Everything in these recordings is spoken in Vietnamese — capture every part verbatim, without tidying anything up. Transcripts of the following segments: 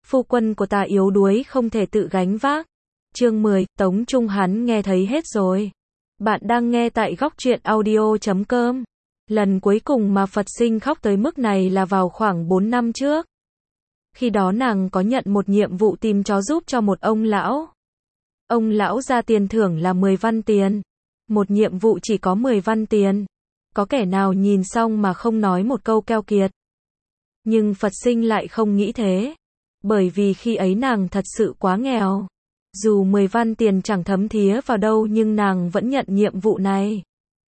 phu quân của ta yếu đuối không thể tự gánh vác. Chương mười, Tống Trung hắn nghe thấy hết rồi. Bạn đang nghe tại góc truyện audio chấm com. Lần cuối cùng mà Phật Sinh khóc tới mức này là vào khoảng bốn năm trước. Khi đó nàng có nhận một nhiệm vụ tìm chó giúp cho một ông lão. Ông lão ra tiền thưởng là mười văn tiền. Một nhiệm vụ chỉ có mười văn tiền. Có kẻ nào nhìn xong mà không nói một câu keo kiệt. Nhưng Phật Sinh lại không nghĩ thế. Bởi vì khi ấy nàng thật sự quá nghèo. Dù mười văn tiền chẳng thấm thía vào đâu nhưng nàng vẫn nhận nhiệm vụ này.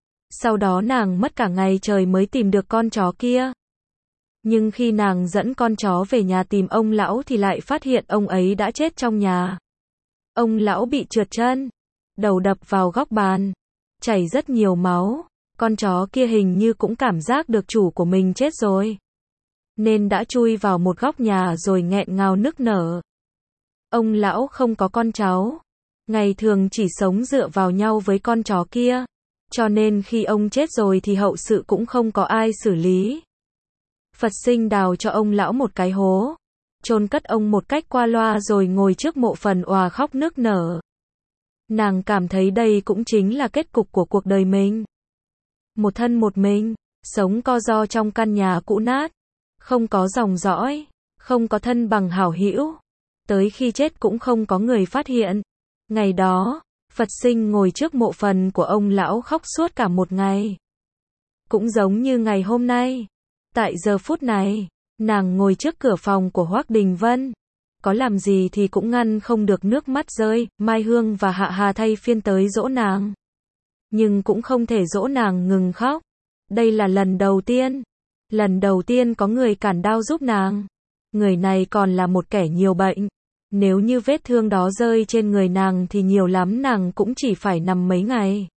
Sau đó nàng mất cả ngày trời mới tìm được con chó kia. Nhưng khi nàng dẫn con chó về nhà tìm ông lão thì lại phát hiện ông ấy đã chết trong nhà. Ông lão bị trượt chân, đầu đập vào góc bàn, chảy rất nhiều máu. Con chó kia hình như cũng cảm giác được chủ của mình chết rồi, nên đã chui vào một góc nhà rồi nghẹn ngào nức nở. Ông lão không có con cháu, ngày thường chỉ sống dựa vào nhau với con chó kia, cho nên khi ông chết rồi thì hậu sự cũng không có ai xử lý. Phật Sinh đào cho ông lão một cái hố, chôn cất ông một cách qua loa rồi ngồi trước mộ phần òa khóc nức nở. Nàng cảm thấy đây cũng chính là kết cục của cuộc đời mình. Một thân một mình, sống co ro trong căn nhà cũ nát, không có dòng dõi, không có thân bằng hảo hữu, tới khi chết cũng không có người phát hiện. Ngày đó, Phật Sinh ngồi trước mộ phần của ông lão khóc suốt cả một ngày. Cũng giống như ngày hôm nay, tại giờ phút này, nàng ngồi trước cửa phòng của Hoắc Đình Vân, có làm gì thì cũng ngăn không được nước mắt rơi. Mai Hương và Hạ Hà thay phiên tới dỗ nàng, nhưng cũng không thể dỗ nàng ngừng khóc. Đây là lần đầu tiên, lần đầu tiên có người cản đao giúp nàng. Người này còn là một kẻ nhiều bệnh. Nếu như vết thương đó rơi trên người nàng thì nhiều lắm nàng cũng chỉ phải nằm mấy ngày.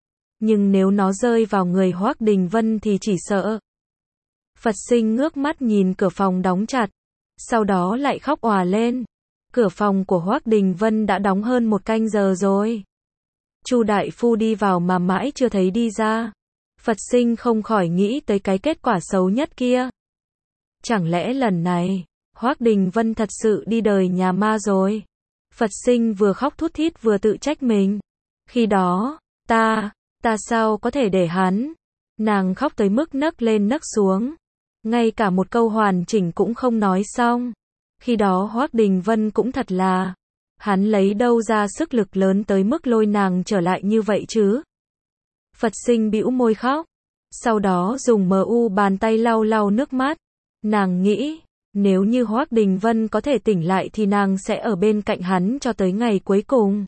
Nhưng nếu nó rơi vào người Hoắc Đình Vân thì chỉ sợ. Phật Sinh ngước mắt nhìn cửa phòng đóng chặt, sau đó lại khóc òa lên. Cửa phòng của Hoắc Đình Vân đã đóng hơn một canh giờ rồi. Chu đại phu đi vào mà mãi chưa thấy đi ra. Phật Sinh không khỏi nghĩ tới cái kết quả xấu nhất kia. Chẳng lẽ lần này, Hoắc Đình Vân thật sự đi đời nhà ma rồi? Phật Sinh vừa khóc thút thít vừa tự trách mình. Khi đó, ta, ta sao có thể để hắn? Nàng khóc tới mức nấc lên nấc xuống. Ngay cả một câu hoàn chỉnh cũng không nói xong. Khi đó Hoắc Đình Vân cũng thật là, hắn lấy đâu ra sức lực lớn tới mức lôi nàng trở lại như vậy chứ? Phật Sinh bĩu môi khóc. Sau đó dùng mờ u bàn tay lau lau nước mắt. Nàng nghĩ, nếu như Hoắc Đình Vân có thể tỉnh lại thì nàng sẽ ở bên cạnh hắn cho tới ngày cuối cùng.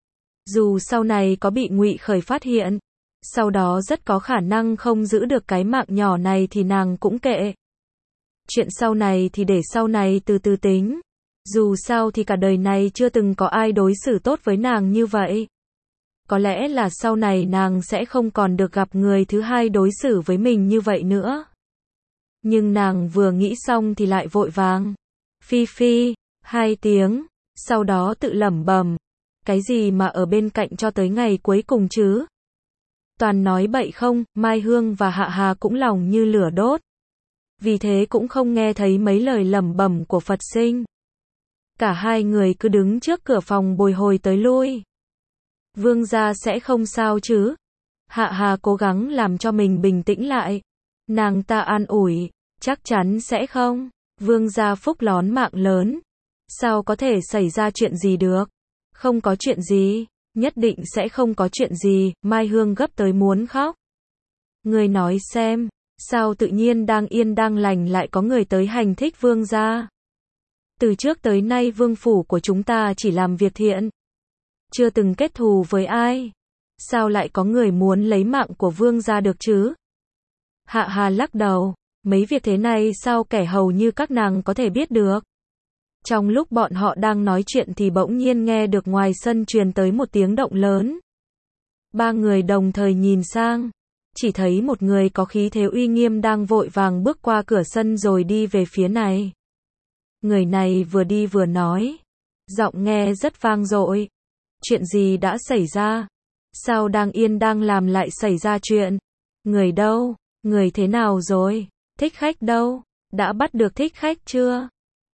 Dù sau này có bị Ngụy Khởi phát hiện, sau đó rất có khả năng không giữ được cái mạng nhỏ này thì nàng cũng kệ. Chuyện sau này thì để sau này từ từ tính. Dù sao thì cả đời này chưa từng có ai đối xử tốt với nàng như vậy. Có lẽ là sau này nàng sẽ không còn được gặp người thứ hai đối xử với mình như vậy nữa. Nhưng nàng vừa nghĩ xong thì lại vội vàng phi phi hai tiếng, sau đó tự lẩm bẩm, cái gì mà ở bên cạnh cho tới ngày cuối cùng chứ? Toàn nói bậy không? Mai Hương và Hạ Hà cũng lòng như lửa đốt. Vì thế cũng không nghe thấy mấy lời lẩm bẩm của Phật Sinh. Cả hai người cứ đứng trước cửa phòng bồi hồi tới lui. Vương gia sẽ không sao chứ? Hạ Hà cố gắng làm cho mình bình tĩnh lại. Nàng ta an ủi, chắc chắn sẽ không. Vương gia phúc lón mạng lớn. Sao có thể xảy ra chuyện gì được? Không có chuyện gì, nhất định sẽ không có chuyện gì. Mai Hương gấp tới muốn khóc. Người nói xem, sao tự nhiên đang yên đang lành lại có người tới hành thích vương gia? Từ trước tới nay vương phủ của chúng ta chỉ làm việc thiện, chưa từng kết thù với ai. Sao lại có người muốn lấy mạng của vương gia được chứ? Hạ Hà lắc đầu, mấy việc thế này sao kẻ hầu như các nàng có thể biết được? Trong lúc bọn họ đang nói chuyện thì bỗng nhiên nghe được ngoài sân truyền tới một tiếng động lớn. Ba người đồng thời nhìn sang, chỉ thấy một người có khí thế uy nghiêm đang vội vàng bước qua cửa sân rồi đi về phía này. Người này vừa đi vừa nói, giọng nghe rất vang dội. Chuyện gì đã xảy ra? Sao đang yên đang làm lại xảy ra chuyện? Người đâu? Người thế nào rồi? Thích khách đâu? Đã bắt được thích khách chưa?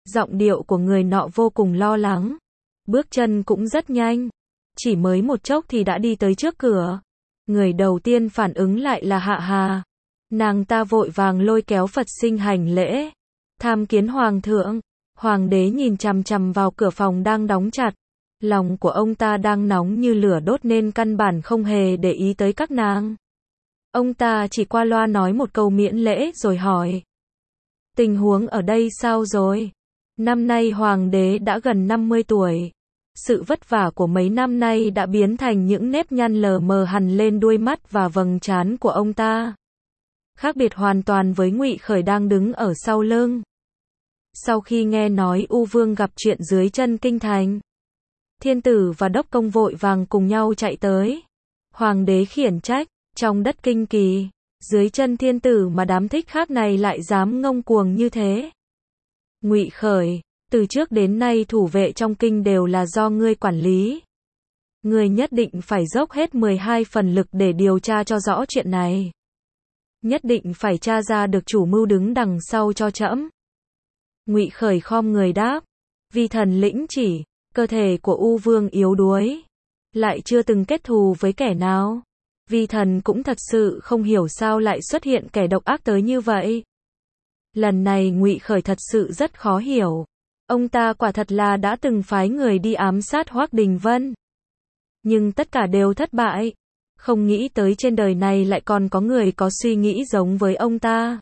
Giọng điệu của người nọ vô cùng lo lắng. Bước chân cũng rất nhanh. Chỉ mới một chốc thì đã đi tới trước cửa. Người đầu tiên phản ứng lại là Hạ Hà. Nàng ta vội vàng lôi kéo Phật Sinh hành lễ. Tham kiến Hoàng thượng. Hoàng đế nhìn chằm chằm vào cửa phòng đang đóng chặt. Lòng của ông ta đang nóng như lửa đốt nên căn bản không hề để ý tới các nàng. Ông ta chỉ qua loa nói một câu miễn lễ rồi hỏi. Tình huống ở đây sao rồi? Năm nay Hoàng đế đã gần năm mươi tuổi. Sự vất vả của mấy năm nay đã biến thành những nếp nhăn lờ mờ hằn lên đuôi mắt và vầng trán của ông ta. Khác biệt hoàn toàn với Ngụy Khởi đang đứng ở sau lưng. Sau khi nghe nói U Vương gặp chuyện dưới chân kinh thành, Thiên tử và Đốc Công vội vàng cùng nhau chạy tới. Hoàng đế khiển trách, trong đất Kinh Kỳ, dưới chân thiên tử mà đám thích khác này lại dám ngông cuồng như thế. Ngụy Khởi, từ trước đến nay thủ vệ trong kinh đều là do ngươi quản lý. Ngươi nhất định phải dốc hết mười hai phần lực để điều tra cho rõ chuyện này. Nhất định phải tra ra được chủ mưu đứng đằng sau cho trẫm. Ngụy Khởi khom người đáp, vi thần lĩnh chỉ. Cơ thể của U Vương yếu đuối, lại chưa từng kết thù với kẻ nào. Vi thần cũng thật sự không hiểu sao lại xuất hiện kẻ độc ác tới như vậy. Lần này Ngụy Khởi thật sự rất khó hiểu. Ông ta quả thật là đã từng phái người đi ám sát Hoắc Đình Vân. Nhưng tất cả đều thất bại. Không nghĩ tới trên đời này lại còn có người có suy nghĩ giống với ông ta.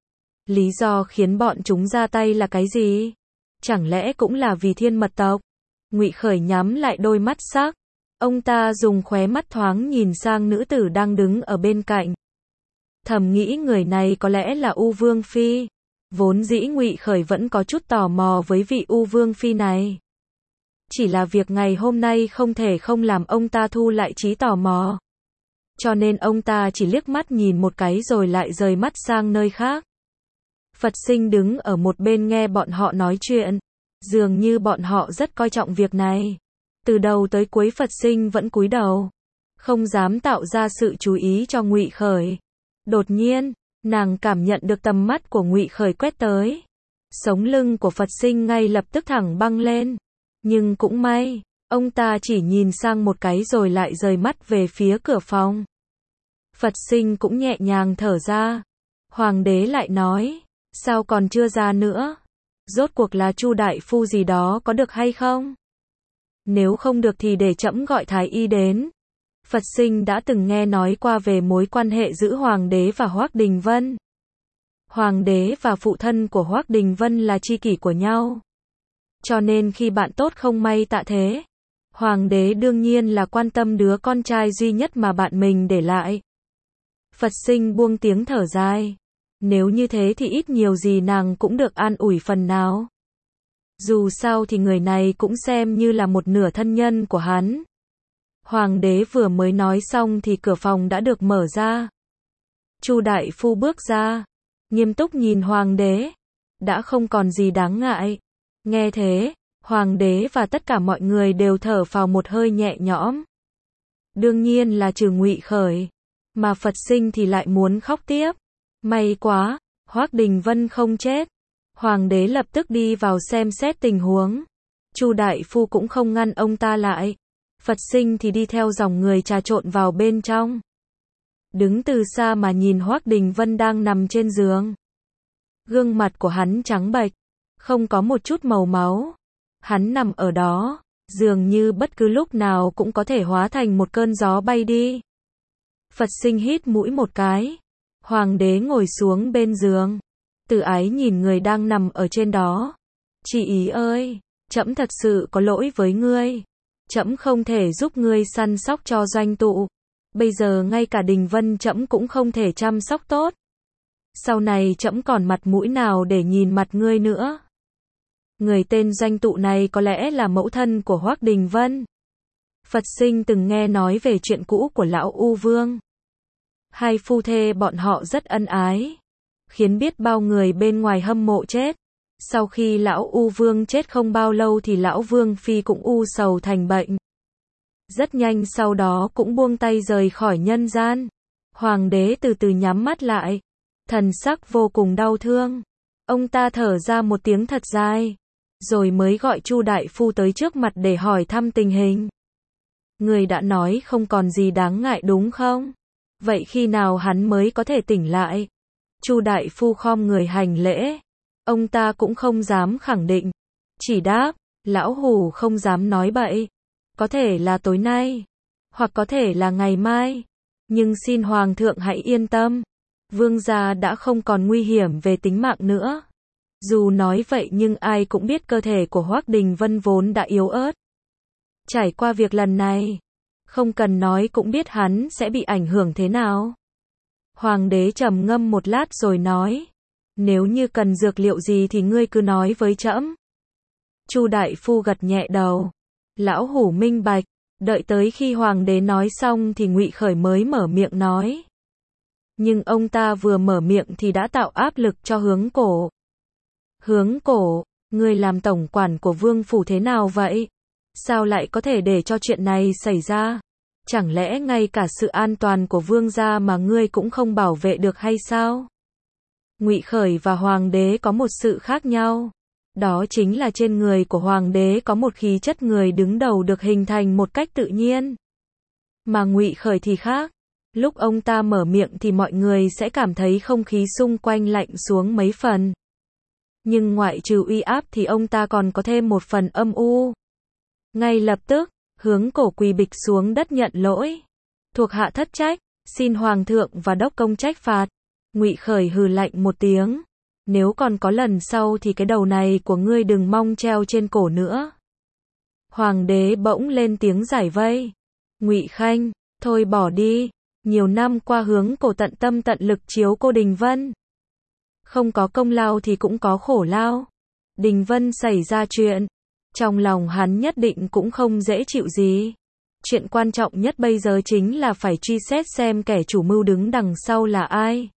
Lý do khiến bọn chúng ra tay là cái gì? Chẳng lẽ cũng là vì Thiên Mật tộc? Ngụy Khởi nhắm lại đôi mắt sắc. Ông ta dùng khóe mắt thoáng nhìn sang nữ tử đang đứng ở bên cạnh. Thầm nghĩ người này có lẽ là U Vương Phi. Vốn dĩ Ngụy Khởi vẫn có chút tò mò với vị U Vương Phi này. Chỉ là việc ngày hôm nay không thể không làm ông ta thu lại trí tò mò. Cho nên ông ta chỉ liếc mắt nhìn một cái rồi lại rời mắt sang nơi khác. Phật Sinh đứng ở một bên nghe bọn họ nói chuyện. Dường như bọn họ rất coi trọng việc này. Từ đầu tới cuối Phật Sinh vẫn cúi đầu, không dám tạo ra sự chú ý cho Ngụy Khởi. Đột nhiên, nàng cảm nhận được tầm mắt của Ngụy Khởi quét tới. Sống lưng của Phật Sinh ngay lập tức thẳng băng lên. Nhưng cũng may, ông ta chỉ nhìn sang một cái rồi lại rời mắt về phía cửa phòng. Phật Sinh cũng nhẹ nhàng thở ra. Hoàng đế lại nói, sao còn chưa ra nữa? Rốt cuộc là Chu đại phu gì đó có được hay không? Nếu không được thì để trẫm gọi thái y đến. Phật Sinh đã từng nghe nói qua về mối quan hệ giữa Hoàng đế và Hoắc Đình Vân. Hoàng đế và phụ thân của Hoắc Đình Vân là tri kỷ của nhau. Cho nên khi bạn tốt không may tạ thế, Hoàng đế đương nhiên là quan tâm đứa con trai duy nhất mà bạn mình để lại. Phật Sinh buông tiếng thở dài. Nếu như thế thì ít nhiều gì nàng cũng được an ủi phần nào. Dù sao thì người này cũng xem như là một nửa thân nhân của hắn. Hoàng đế vừa mới nói xong thì cửa phòng đã được mở ra. Chu đại phu bước ra, nghiêm túc nhìn Hoàng đế. Đã không còn gì đáng ngại. Nghe thế, Hoàng đế và tất cả mọi người đều thở phào một hơi nhẹ nhõm. Đương nhiên là trừ Ngụy Khởi, mà Phật Sinh thì lại muốn khóc tiếp. May quá, Hoắc Đình Vân không chết. Hoàng đế lập tức đi vào xem xét tình huống. Chu đại phu cũng không ngăn ông ta lại. Phật Sinh thì đi theo dòng người trà trộn vào bên trong. Đứng từ xa mà nhìn Hoắc Đình Vân đang nằm trên giường. Gương mặt của hắn trắng bệch, không có một chút màu máu. Hắn nằm ở đó, dường như bất cứ lúc nào cũng có thể hóa thành một cơn gió bay đi. Phật Sinh hít mũi một cái. Hoàng đế ngồi xuống bên giường. Từ ái nhìn người đang nằm ở trên đó. Chị ý ơi, trẫm thật sự có lỗi với ngươi. Trẫm không thể giúp ngươi săn sóc cho doanh tụ. Bây giờ ngay cả Đình Vân trẫm cũng không thể chăm sóc tốt. Sau này trẫm còn mặt mũi nào để nhìn mặt ngươi nữa. Người tên doanh tụ này có lẽ là mẫu thân của Hoắc Đình Vân. Phật Sinh từng nghe nói về chuyện cũ của lão U Vương. Hai phu thê bọn họ rất ân ái, khiến biết bao người bên ngoài hâm mộ chết. Sau khi lão U Vương chết không bao lâu thì lão Vương Phi cũng u sầu thành bệnh. Rất nhanh sau đó cũng buông tay rời khỏi nhân gian. Hoàng đế từ từ nhắm mắt lại, thần sắc vô cùng đau thương. Ông ta thở ra một tiếng thật dài. rồi mới gọi Chu đại phu tới trước mặt để hỏi thăm tình hình. Người đã nói không còn gì đáng ngại đúng không? Vậy khi nào hắn mới có thể tỉnh lại? Chu đại phu khom người hành lễ. Ông ta cũng không dám khẳng định, chỉ đáp, lão hủ không dám nói bậy. Có thể là tối nay, hoặc có thể là ngày mai, nhưng xin hoàng thượng hãy yên tâm, vương gia đã không còn nguy hiểm về tính mạng nữa. Dù nói vậy nhưng ai cũng biết cơ thể của Hoắc Đình Vân vốn đã yếu ớt. Trải qua việc lần này, không cần nói cũng biết hắn sẽ bị ảnh hưởng thế nào. Hoàng đế trầm ngâm một lát rồi nói, nếu như cần dược liệu gì thì ngươi cứ nói với trẫm. Chu đại phu gật nhẹ đầu. Lão hủ minh bạch. Đợi tới khi hoàng đế nói xong thì Ngụy Khởi mới mở miệng nói. Nhưng ông ta vừa mở miệng thì đã tạo áp lực cho Hướng Cổ. Hướng Cổ, ngươi làm tổng quản của vương phủ thế nào vậy? Sao lại có thể để cho chuyện này xảy ra? Chẳng lẽ ngay cả sự an toàn của vương gia mà ngươi cũng không bảo vệ được hay sao? Ngụy Khởi và hoàng đế có một sự khác nhau. Đó chính là trên người của hoàng đế có một khí chất người đứng đầu được hình thành một cách tự nhiên. Mà Ngụy Khởi thì khác. Lúc ông ta mở miệng thì mọi người sẽ cảm thấy không khí xung quanh lạnh xuống mấy phần. Nhưng ngoại trừ uy áp thì ông ta còn có thêm một phần âm u. Ngay lập tức, Hướng Cổ quỳ bịch xuống đất nhận lỗi. Thuộc hạ thất trách, xin hoàng thượng và đốc công trách phạt. Ngụy Khởi hừ lạnh một tiếng. Nếu còn có lần sau thì cái đầu này của ngươi đừng mong treo trên cổ nữa. Hoàng đế bỗng lên tiếng giải vây. Ngụy Khanh, thôi bỏ đi. Nhiều năm qua Hướng Cổ tận tâm tận lực chiếu cô Đình Vân. Không có công lao thì cũng có khổ lao. Đình Vân xảy ra chuyện. Trong lòng hắn nhất định cũng không dễ chịu gì. Chuyện quan trọng nhất bây giờ chính là phải truy xét xem kẻ chủ mưu đứng đằng sau là ai.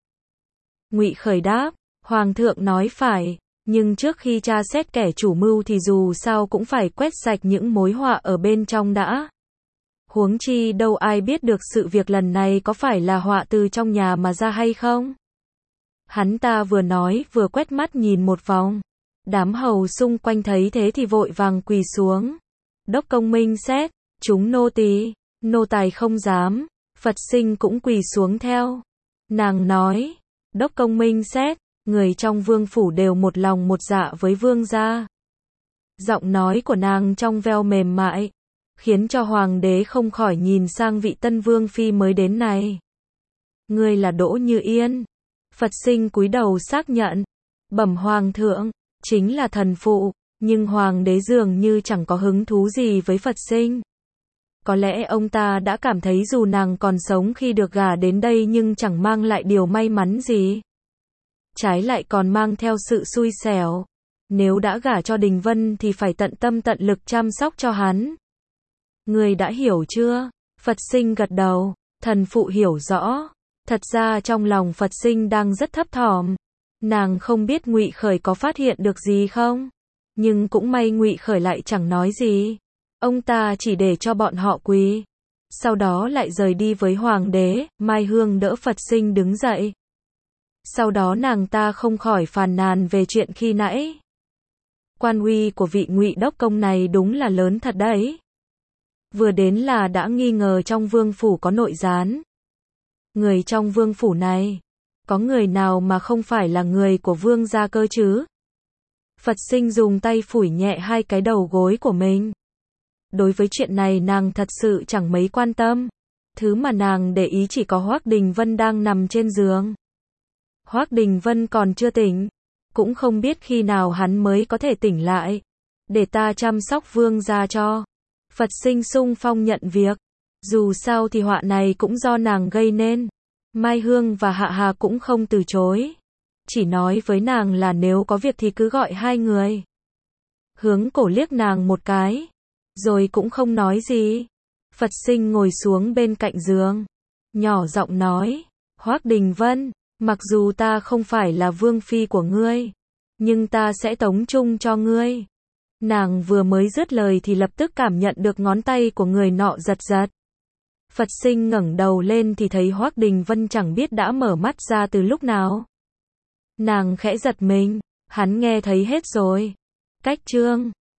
Ngụy Khởi đáp. Hoàng thượng nói phải, nhưng trước khi tra xét kẻ chủ mưu thì dù sao cũng phải quét sạch những mối họa ở bên trong đã. Huống chi đâu ai biết được sự việc lần này có phải là họa từ trong nhà mà ra hay không. Hắn ta vừa nói vừa quét mắt nhìn một vòng. Đám hầu xung quanh thấy thế thì vội vàng quỳ xuống. Đốc công minh xét, chúng nô tỳ, nô tài không dám. Phật Sinh cũng quỳ xuống theo. Nàng nói, đốc công minh xét. Người trong vương phủ đều một lòng một dạ với vương gia. Giọng nói của nàng trong veo mềm mại, khiến cho hoàng đế không khỏi nhìn sang vị tân vương phi mới đến này. Ngươi là Đỗ Như Yên. Phật Sinh cúi đầu xác nhận. Bẩm hoàng thượng, chính là thần phụ, nhưng hoàng đế dường như chẳng có hứng thú gì với Phật Sinh. Có lẽ ông ta đã cảm thấy dù nàng còn sống khi được gả đến đây nhưng chẳng mang lại điều may mắn gì. Trái lại còn mang theo sự xui xẻo. Nếu đã gả cho Đình Vân thì phải tận tâm tận lực chăm sóc cho hắn. Người đã hiểu chưa? Phật Sinh gật đầu. Thần phụ hiểu rõ. Thật ra trong lòng Phật Sinh đang rất thấp thỏm. Nàng không biết Ngụy Khởi có phát hiện được gì không? Nhưng cũng may Ngụy Khởi lại chẳng nói gì. Ông ta chỉ để cho bọn họ quỳ. Sau đó lại rời đi với hoàng đế. Mai Hương đỡ Phật Sinh đứng dậy. Sau đó nàng ta không khỏi phàn nàn về chuyện khi nãy. Quan uy của vị Ngụy đốc công này đúng là lớn thật đấy. Vừa đến là đã nghi ngờ trong vương phủ có nội gián. Người trong vương phủ này, có người nào mà không phải là người của vương gia cơ chứ? Phật Sinh dùng tay phủi nhẹ hai cái đầu gối của mình. Đối với chuyện này nàng thật sự chẳng mấy quan tâm. Thứ mà nàng để ý chỉ có Hoắc Đình Vân đang nằm trên giường. Hoắc Đình Vân còn chưa tỉnh, cũng không biết khi nào hắn mới có thể tỉnh lại. Để ta chăm sóc vương gia cho. Phật Sinh sung phong nhận việc. Dù sao thì họa này cũng do nàng gây nên. Mai Hương và Hạ Hà cũng không từ chối. Chỉ nói với nàng là nếu có việc thì cứ gọi hai người. Hướng Cổ liếc nàng một cái, rồi cũng không nói gì. Phật Sinh ngồi xuống bên cạnh giường, nhỏ giọng nói, Hoắc Đình Vân, mặc dù ta không phải là vương phi của ngươi, nhưng ta sẽ tống chung cho ngươi. Nàng vừa mới dứt lời thì lập tức cảm nhận được ngón tay của người nọ giật giật. Phật Sinh ngẩng đầu lên thì thấy Hoắc Đình Vân chẳng biết đã mở mắt ra từ lúc nào. Nàng khẽ giật mình, hắn nghe thấy hết rồi. Cách chương